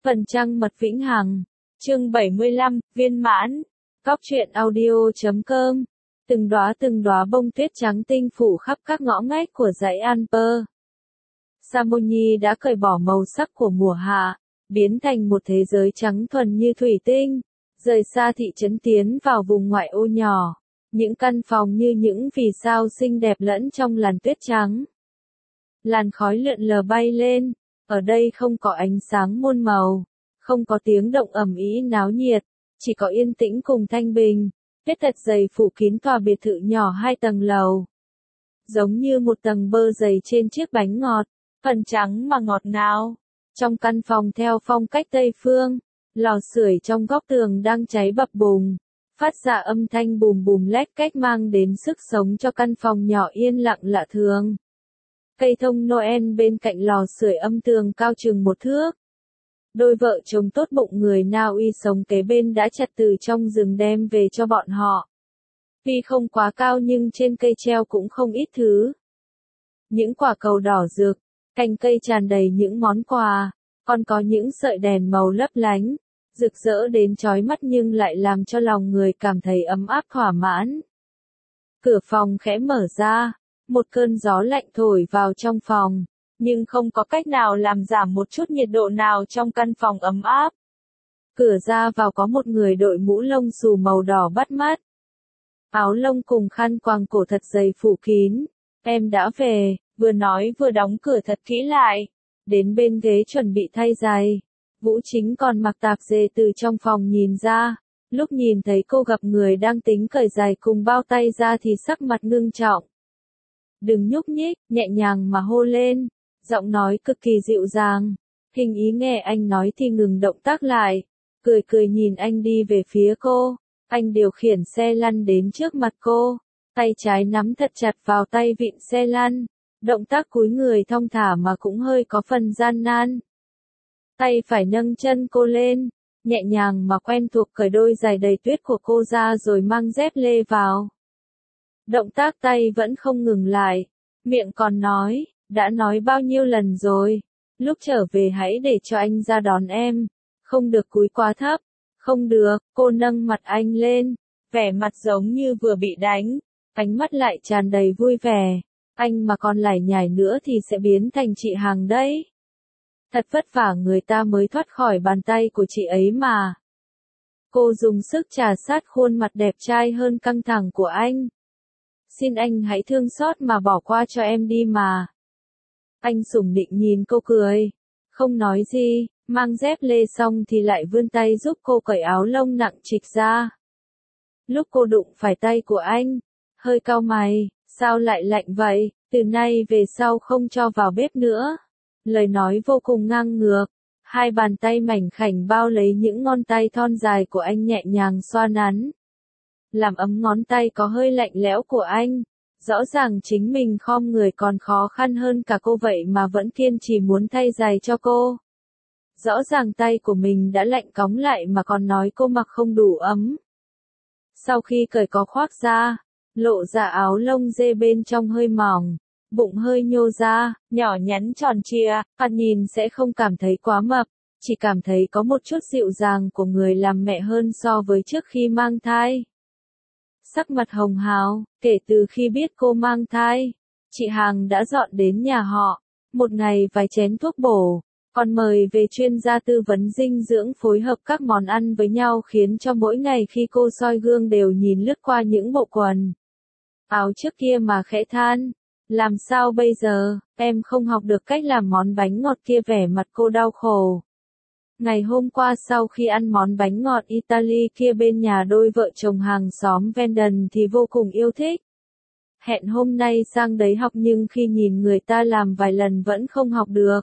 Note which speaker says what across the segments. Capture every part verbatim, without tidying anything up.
Speaker 1: Phần trăng mật vĩnh hằng. Chương bảy mươi lăm, viên mãn. Cóc truyện audio chấm com. Từng đóa từng đóa bông tuyết trắng tinh phủ khắp các ngõ ngách của dãy Alper. Chamonix đã cởi bỏ màu sắc của mùa hạ, biến thành một thế giới trắng thuần như thủy tinh, rời xa thị trấn tiến vào vùng ngoại ô nhỏ. Những căn phòng như những vì sao xinh đẹp lẫn trong làn tuyết trắng. Làn khói lượn lờ bay lên, ở đây không có ánh sáng muôn màu, không có tiếng động ầm ĩ náo nhiệt, chỉ có yên tĩnh cùng thanh bình. Tuyết thật dày phủ kín tòa biệt thự nhỏ hai tầng lầu. Giống như một tầng bơ dày trên chiếc bánh ngọt, phần trắng mà ngọt ngào. Trong căn phòng theo phong cách Tây Phương, lò sưởi trong góc tường đang cháy bập bùng, phát ra âm thanh bùm bùm lách cách mang đến sức sống cho căn phòng nhỏ yên lặng lạ thường. Cây thông Noel bên cạnh lò sưởi âm tường cao chừng một thước. Đôi vợ chồng tốt bụng người Na Uy sống kế bên đã chặt từ trong rừng đem về cho bọn họ. Tuy không quá cao nhưng trên cây treo cũng không ít thứ. Những quả cầu đỏ rực, cành cây tràn đầy những món quà, còn có những sợi đèn màu lấp lánh, rực rỡ đến chói mắt nhưng lại làm cho lòng người cảm thấy ấm áp thỏa mãn. Cửa phòng khẽ mở ra, một cơn gió lạnh thổi vào trong phòng, nhưng không có cách nào làm giảm một chút nhiệt độ nào trong căn phòng ấm áp. Cửa ra vào có một người đội mũ lông xù màu đỏ bắt mắt. Áo lông cùng khăn quàng cổ thật dày phủ kín. Em đã về, vừa nói vừa đóng cửa thật kỹ lại. Đến bên ghế chuẩn bị thay giày. Vũ Chính còn mặc tạp dề từ trong phòng nhìn ra. Lúc nhìn thấy cô gặp người đang tính cởi giày cùng bao tay ra thì sắc mặt ngưng trọng. Đừng nhúc nhích, nhẹ nhàng mà hô lên. Giọng nói cực kỳ dịu dàng. Hình ý nghe anh nói thì ngừng động tác lại. Cười cười nhìn anh đi về phía cô. Anh điều khiển xe lăn đến trước mặt cô. Tay trái nắm thật chặt vào tay vịn xe lăn. Động tác cúi người thong thả mà cũng hơi có phần gian nan. Tay phải nâng chân cô lên. Nhẹ nhàng mà quen thuộc cởi đôi giày đầy tuyết của cô ra rồi mang dép lê vào. Động tác tay vẫn không ngừng lại. Miệng còn nói. Đã nói bao nhiêu lần rồi, lúc trở về hãy để cho anh ra đón em, không được cúi quá thấp, không được. Cô nâng mặt anh lên, vẻ mặt giống như vừa bị đánh, ánh mắt lại tràn đầy vui vẻ. Anh mà còn lải nhải nữa thì sẽ biến thành chị Hằng đấy. Thật vất vả người ta mới thoát khỏi bàn tay của chị ấy mà. Cô dùng sức trà sát khuôn mặt đẹp trai hơn căng thẳng của anh. Xin anh hãy thương xót mà bỏ qua cho em đi mà. Anh sủng nịnh nhìn cô cười, không nói gì, mang dép lê xong thì lại vươn tay giúp cô cởi áo lông nặng trịch ra. Lúc cô đụng phải tay của anh, hơi cau mày, sao lại lạnh vậy, từ nay về sau không cho vào bếp nữa. Lời nói vô cùng ngang ngược, hai bàn tay mảnh khảnh bao lấy những ngón tay thon dài của anh nhẹ nhàng xoa nắn. Làm ấm ngón tay có hơi lạnh lẽo của anh. Rõ ràng chính mình khom người còn khó khăn hơn cả cô vậy mà vẫn kiên trì muốn thay giày cho cô. Rõ ràng tay của mình đã lạnh cóng lại mà còn nói cô mặc không đủ ấm. Sau khi cởi có khoác ra, lộ ra áo lông dê bên trong hơi mỏng, bụng hơi nhô ra, nhỏ nhắn tròn trịa, thoạt nhìn sẽ không cảm thấy quá mập, chỉ cảm thấy có một chút dịu dàng của người làm mẹ hơn so với trước khi mang thai. Sắc mặt hồng hào, kể từ khi biết cô mang thai, chị Hằng đã dọn đến nhà họ, một ngày vài chén thuốc bổ, còn mời về chuyên gia tư vấn dinh dưỡng phối hợp các món ăn với nhau khiến cho mỗi ngày khi cô soi gương đều nhìn lướt qua những bộ quần áo trước kia mà khẽ than, làm sao bây giờ, em không học được cách làm món bánh ngọt kia, vẻ mặt cô đau khổ. Ngày hôm qua sau khi ăn món bánh ngọt Italy kia bên nhà đôi vợ chồng hàng xóm Vanden thì vô cùng yêu thích. Hẹn hôm nay sang đấy học nhưng khi nhìn người ta làm vài lần vẫn không học được.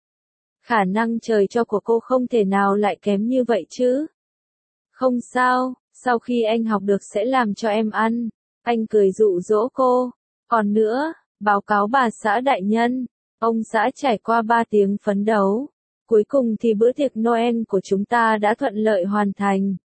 Speaker 1: Khả năng trời cho của cô không thể nào lại kém như vậy chứ. Không sao, sau khi anh học được sẽ làm cho em ăn. Anh cười dụ dỗ cô. Còn nữa, báo cáo bà xã đại nhân, ông xã trải qua ba tiếng phấn đấu. Cuối cùng thì bữa tiệc Noel của chúng ta đã thuận lợi hoàn thành.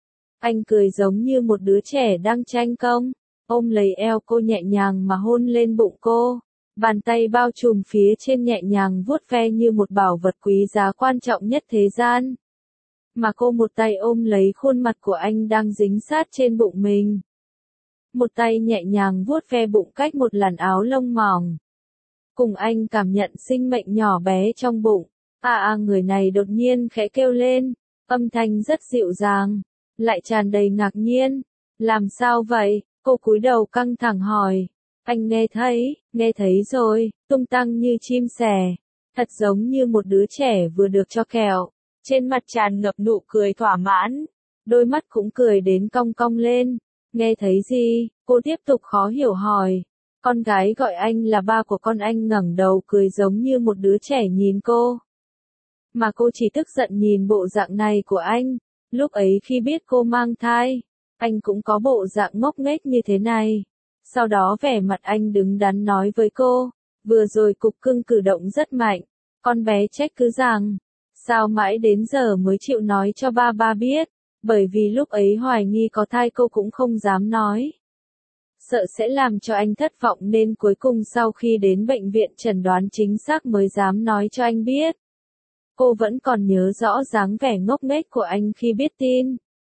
Speaker 1: Anh cười giống như một đứa trẻ đang tranh công, ôm lấy eo cô nhẹ nhàng mà hôn lên bụng cô. Bàn tay bao trùm phía trên nhẹ nhàng vuốt ve như một bảo vật quý giá quan trọng nhất thế gian. Mà cô một tay ôm lấy khuôn mặt của anh đang dính sát trên bụng mình. Một tay nhẹ nhàng vuốt ve bụng cách một làn áo lông mỏng. Cùng anh cảm nhận sinh mệnh nhỏ bé trong bụng. À à người này đột nhiên khẽ kêu lên, âm thanh rất dịu dàng, lại tràn đầy ngạc nhiên. Làm sao vậy? Cô cúi đầu căng thẳng hỏi. Anh nghe thấy, nghe thấy rồi, tung tăng như chim sẻ. Thật giống như một đứa trẻ vừa được cho kẹo. Trên mặt tràn ngập nụ cười thỏa mãn. Đôi mắt cũng cười đến cong cong lên. Nghe thấy gì? Cô tiếp tục khó hiểu hỏi. Con gái gọi anh là ba của con. Anh ngẩng đầu cười giống như một đứa trẻ nhìn cô. Mà cô chỉ tức giận nhìn bộ dạng này của anh. Lúc ấy khi biết cô mang thai, anh cũng có bộ dạng ngốc nghếch như thế này. Sau đó vẻ mặt anh đứng đắn nói với cô, vừa rồi cục cưng cử động rất mạnh. Con bé trách cứ rằng, sao mãi đến giờ mới chịu nói cho ba ba biết, bởi vì lúc ấy hoài nghi có thai cô cũng không dám nói. Sợ sẽ làm cho anh thất vọng nên cuối cùng sau khi đến bệnh viện chẩn đoán chính xác mới dám nói cho anh biết. Cô vẫn còn nhớ rõ dáng vẻ ngốc nghếch của anh khi biết tin.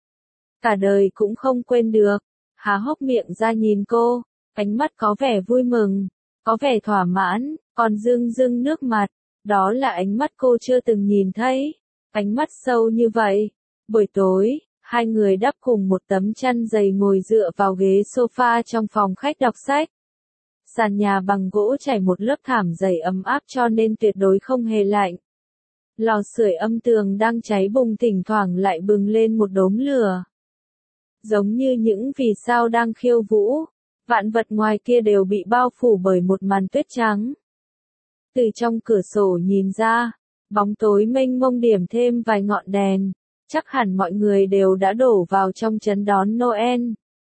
Speaker 1: Cả đời cũng không quên được. Há hốc miệng ra nhìn cô, ánh mắt có vẻ vui mừng, có vẻ thỏa mãn, còn rưng rưng nước mặt. Đó là ánh mắt cô chưa từng nhìn thấy. Ánh mắt sâu như vậy. Buổi tối, hai người đắp cùng một tấm chăn dày ngồi dựa vào ghế sofa trong phòng khách đọc sách. Sàn nhà bằng gỗ trải một lớp thảm dày ấm áp cho nên tuyệt đối không hề lạnh. Lò sưởi âm tường đang cháy bùng thỉnh thoảng lại bừng lên một đốm lửa. Giống như những vì sao đang khiêu vũ, vạn vật ngoài kia đều bị bao phủ bởi một màn tuyết trắng. Từ trong cửa sổ nhìn ra, bóng tối mênh mông điểm thêm vài ngọn đèn, chắc hẳn mọi người đều đã đổ vào trong trấn đón Noel.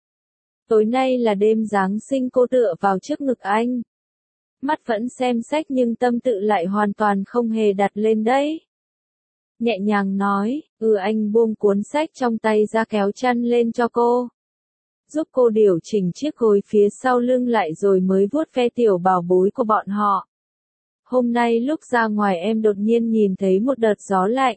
Speaker 1: Tối nay là đêm Giáng sinh. Cô tựa vào trước ngực anh. Mắt vẫn xem sách nhưng tâm tự lại hoàn toàn không hề đặt lên đấy. Nhẹ nhàng nói, ừ anh buông cuốn sách trong tay ra kéo chăn lên cho cô. Giúp cô điều chỉnh chiếc gối phía sau lưng lại rồi mới vuốt ve tiểu bảo bối của bọn họ. Hôm nay lúc ra ngoài em đột nhiên nhìn thấy một đợt gió lạnh.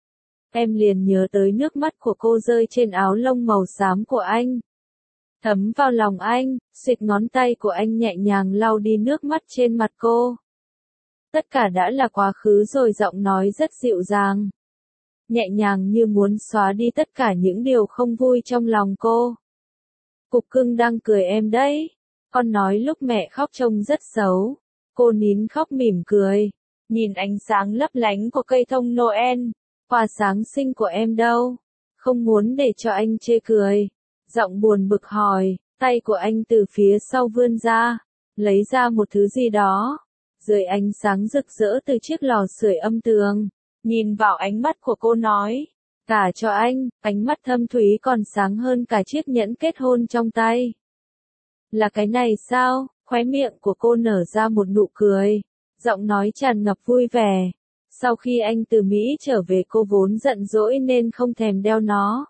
Speaker 1: Em liền nhớ tới nước mắt của cô rơi trên áo lông màu xám của anh. Thấm vào lòng anh, xịt ngón tay của anh nhẹ nhàng lau đi nước mắt trên mặt cô. Tất cả đã là quá khứ rồi, giọng nói rất dịu dàng. Nhẹ nhàng như muốn xóa đi tất cả những điều không vui trong lòng cô. Cục cưng đang cười em đấy. Con nói lúc mẹ khóc trông rất xấu. Cô nín khóc mỉm cười. Nhìn ánh sáng lấp lánh của cây thông Noel. Quà Giáng sinh của em đâu? Không muốn để cho anh chê cười. Giọng buồn bực hỏi. Tay của anh từ phía sau vươn ra. Lấy ra một thứ gì đó. Dưới ánh sáng rực rỡ từ chiếc lò sưởi âm tường. Nhìn vào ánh mắt của cô nói. Cả cho anh, ánh mắt thâm thúy còn sáng hơn cả chiếc nhẫn kết hôn trong tay. Là cái này sao? Khóe miệng của cô nở ra một nụ cười. Giọng nói tràn ngập vui vẻ. Sau khi anh từ Mỹ trở về cô vốn giận dỗi nên không thèm đeo nó.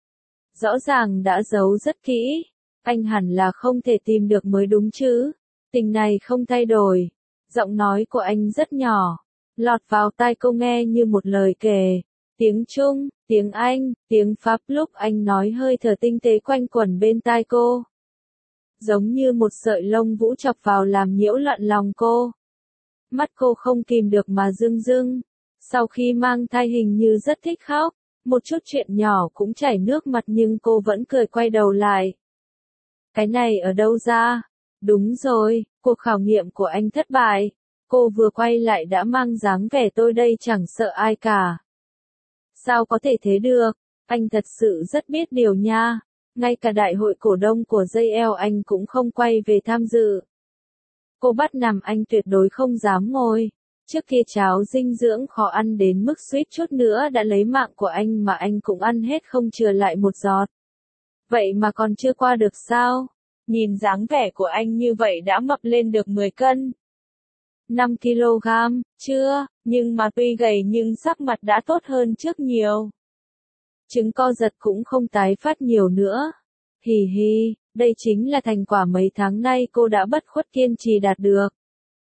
Speaker 1: Rõ ràng đã giấu rất kỹ. Anh hẳn là không thể tìm được mới đúng chứ. Tình này không thay đổi. Giọng nói của anh rất nhỏ. Lọt vào tai cô nghe như một lời kể. Tiếng Trung, tiếng Anh, tiếng Pháp lúc anh nói hơi thở tinh tế quanh quẩn bên tai cô. Giống như một sợi lông vũ chọc vào làm nhiễu loạn lòng cô. Mắt cô không kìm được mà rưng rưng. Sau khi mang thai hình như rất thích khóc. Một chút chuyện nhỏ cũng chảy nước mặt nhưng cô vẫn cười quay đầu lại. Cái này ở đâu ra? Đúng rồi, cuộc khảo nghiệm của anh thất bại. Cô vừa quay lại đã mang dáng vẻ tôi đây chẳng sợ ai cả. Sao có thể thế được? Anh thật sự rất biết điều nha. Ngay cả đại hội cổ đông của gi lờ anh cũng không quay về tham dự. Cô bắt nằm anh tuyệt đối không dám ngồi. Trước kia cháo dinh dưỡng khó ăn đến mức suýt chút nữa đã lấy mạng của anh mà anh cũng ăn hết không chừa lại một giọt. Vậy mà còn chưa qua được sao? Nhìn dáng vẻ của anh như vậy đã mập lên được mười cân. năm ki lô gam, chưa, nhưng mà tuy gầy nhưng sắc mặt đã tốt hơn trước nhiều. Chứng co giật cũng không tái phát nhiều nữa. Hì hì, đây chính là thành quả mấy tháng nay cô đã bất khuất kiên trì đạt được.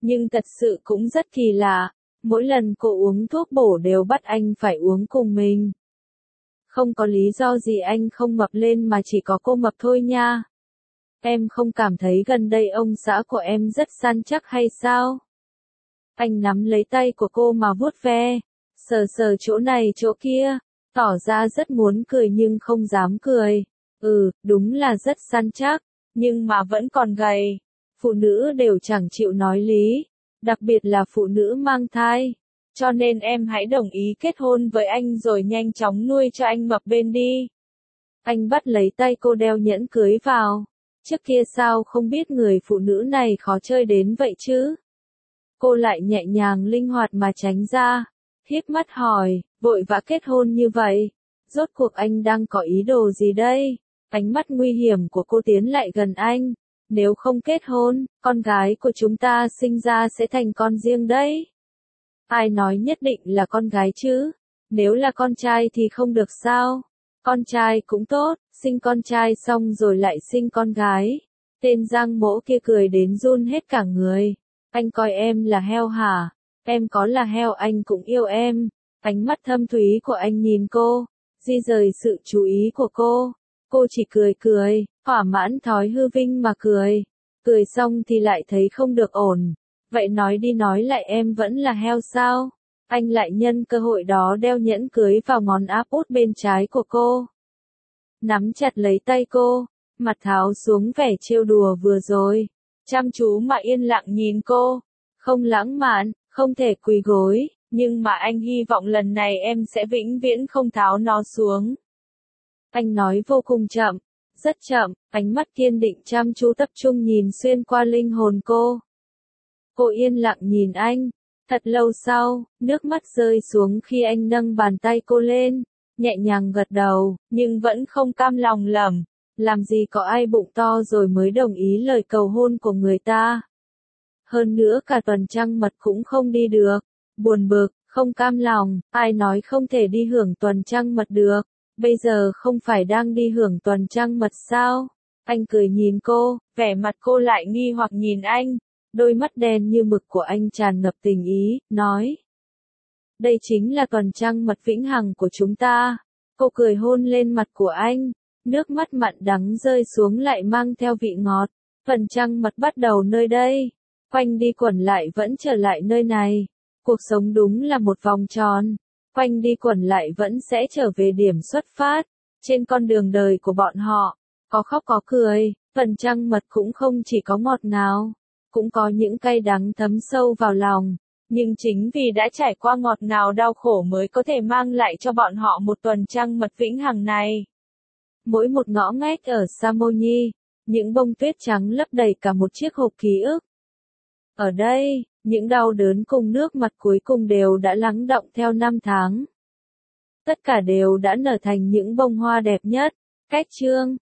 Speaker 1: Nhưng thật sự cũng rất kỳ lạ, mỗi lần cô uống thuốc bổ đều bắt anh phải uống cùng mình. Không có lý do gì anh không mập lên mà chỉ có cô mập thôi nha. Em không cảm thấy gần đây ông xã của em rất săn chắc hay sao? Anh nắm lấy tay của cô mà vuốt ve, sờ sờ chỗ này chỗ kia, tỏ ra rất muốn cười nhưng không dám cười. Ừ, đúng là rất săn chắc, nhưng mà vẫn còn gầy. Phụ nữ đều chẳng chịu nói lý, đặc biệt là phụ nữ mang thai. Cho nên em hãy đồng ý kết hôn với anh rồi nhanh chóng nuôi cho anh mập bên đi. Anh bắt lấy tay cô đeo nhẫn cưới vào. Trước kia sao không biết người phụ nữ này khó chơi đến vậy chứ? Cô lại nhẹ nhàng linh hoạt mà tránh ra. Híp mắt hỏi, vội vã kết hôn như vậy. Rốt cuộc anh đang có ý đồ gì đây? Ánh mắt nguy hiểm của cô tiến lại gần anh. Nếu không kết hôn, con gái của chúng ta sinh ra sẽ thành con riêng đấy. Ai nói nhất định là con gái chứ? Nếu là con trai thì không được sao? Con trai cũng tốt, sinh con trai xong rồi lại sinh con gái. Tên Giang Mỗ kia cười đến run hết cả người. Anh coi em là heo hả? Em có là heo anh cũng yêu em. Ánh mắt thâm thúy của anh nhìn cô, di rời sự chú ý của cô. Cô chỉ cười cười, thỏa mãn thói hư vinh mà cười. Cười xong thì lại thấy không được ổn. Vậy nói đi nói lại em vẫn là heo sao? Anh lại nhân cơ hội đó đeo nhẫn cưới vào ngón áp út bên trái của cô. Nắm chặt lấy tay cô, mặt tháo xuống vẻ trêu đùa vừa rồi. Chăm chú mà yên lặng nhìn cô. Không lãng mạn, không thể quỳ gối, nhưng mà anh hy vọng lần này em sẽ vĩnh viễn không tháo nó xuống. Anh nói vô cùng chậm, rất chậm, ánh mắt kiên định chăm chú tập trung nhìn xuyên qua linh hồn cô. Cô yên lặng nhìn anh. Thật lâu sau, nước mắt rơi xuống khi anh nâng bàn tay cô lên, nhẹ nhàng gật đầu, nhưng vẫn không cam lòng lẩm, làm gì có ai bụng to rồi mới đồng ý lời cầu hôn của người ta. Hơn nữa cả tuần trăng mật cũng không đi được, buồn bực, không cam lòng, ai nói không thể đi hưởng tuần trăng mật được, bây giờ không phải đang đi hưởng tuần trăng mật sao? Anh cười nhìn cô, vẻ mặt cô lại nghi hoặc nhìn anh. Đôi mắt đen như mực của anh tràn ngập tình ý, nói. Đây chính là tuần trăng mật vĩnh hằng của chúng ta. Cô cười hôn lên mặt của anh. Nước mắt mặn đắng rơi xuống lại mang theo vị ngọt. Tuần trăng mật bắt đầu nơi đây. Quanh đi quẩn lại vẫn trở lại nơi này. Cuộc sống đúng là một vòng tròn. Quanh đi quẩn lại vẫn sẽ trở về điểm xuất phát. Trên con đường đời của bọn họ, có khóc có cười. Tuần trăng mật cũng không chỉ có ngọt ngào, cũng có những cay đắng thấm sâu vào lòng, nhưng chính vì đã trải qua ngọt ngào đau khổ mới có thể mang lại cho bọn họ một tuần trăng mật vĩnh hằng này. Mỗi một ngõ ngách ở Samoni, những bông tuyết trắng lấp đầy cả một chiếc hộp ký ức. Ở đây, những đau đớn cùng nước mắt cuối cùng đều đã lắng đọng theo năm tháng. Tất cả đều đã nở thành những bông hoa đẹp nhất. Cách chương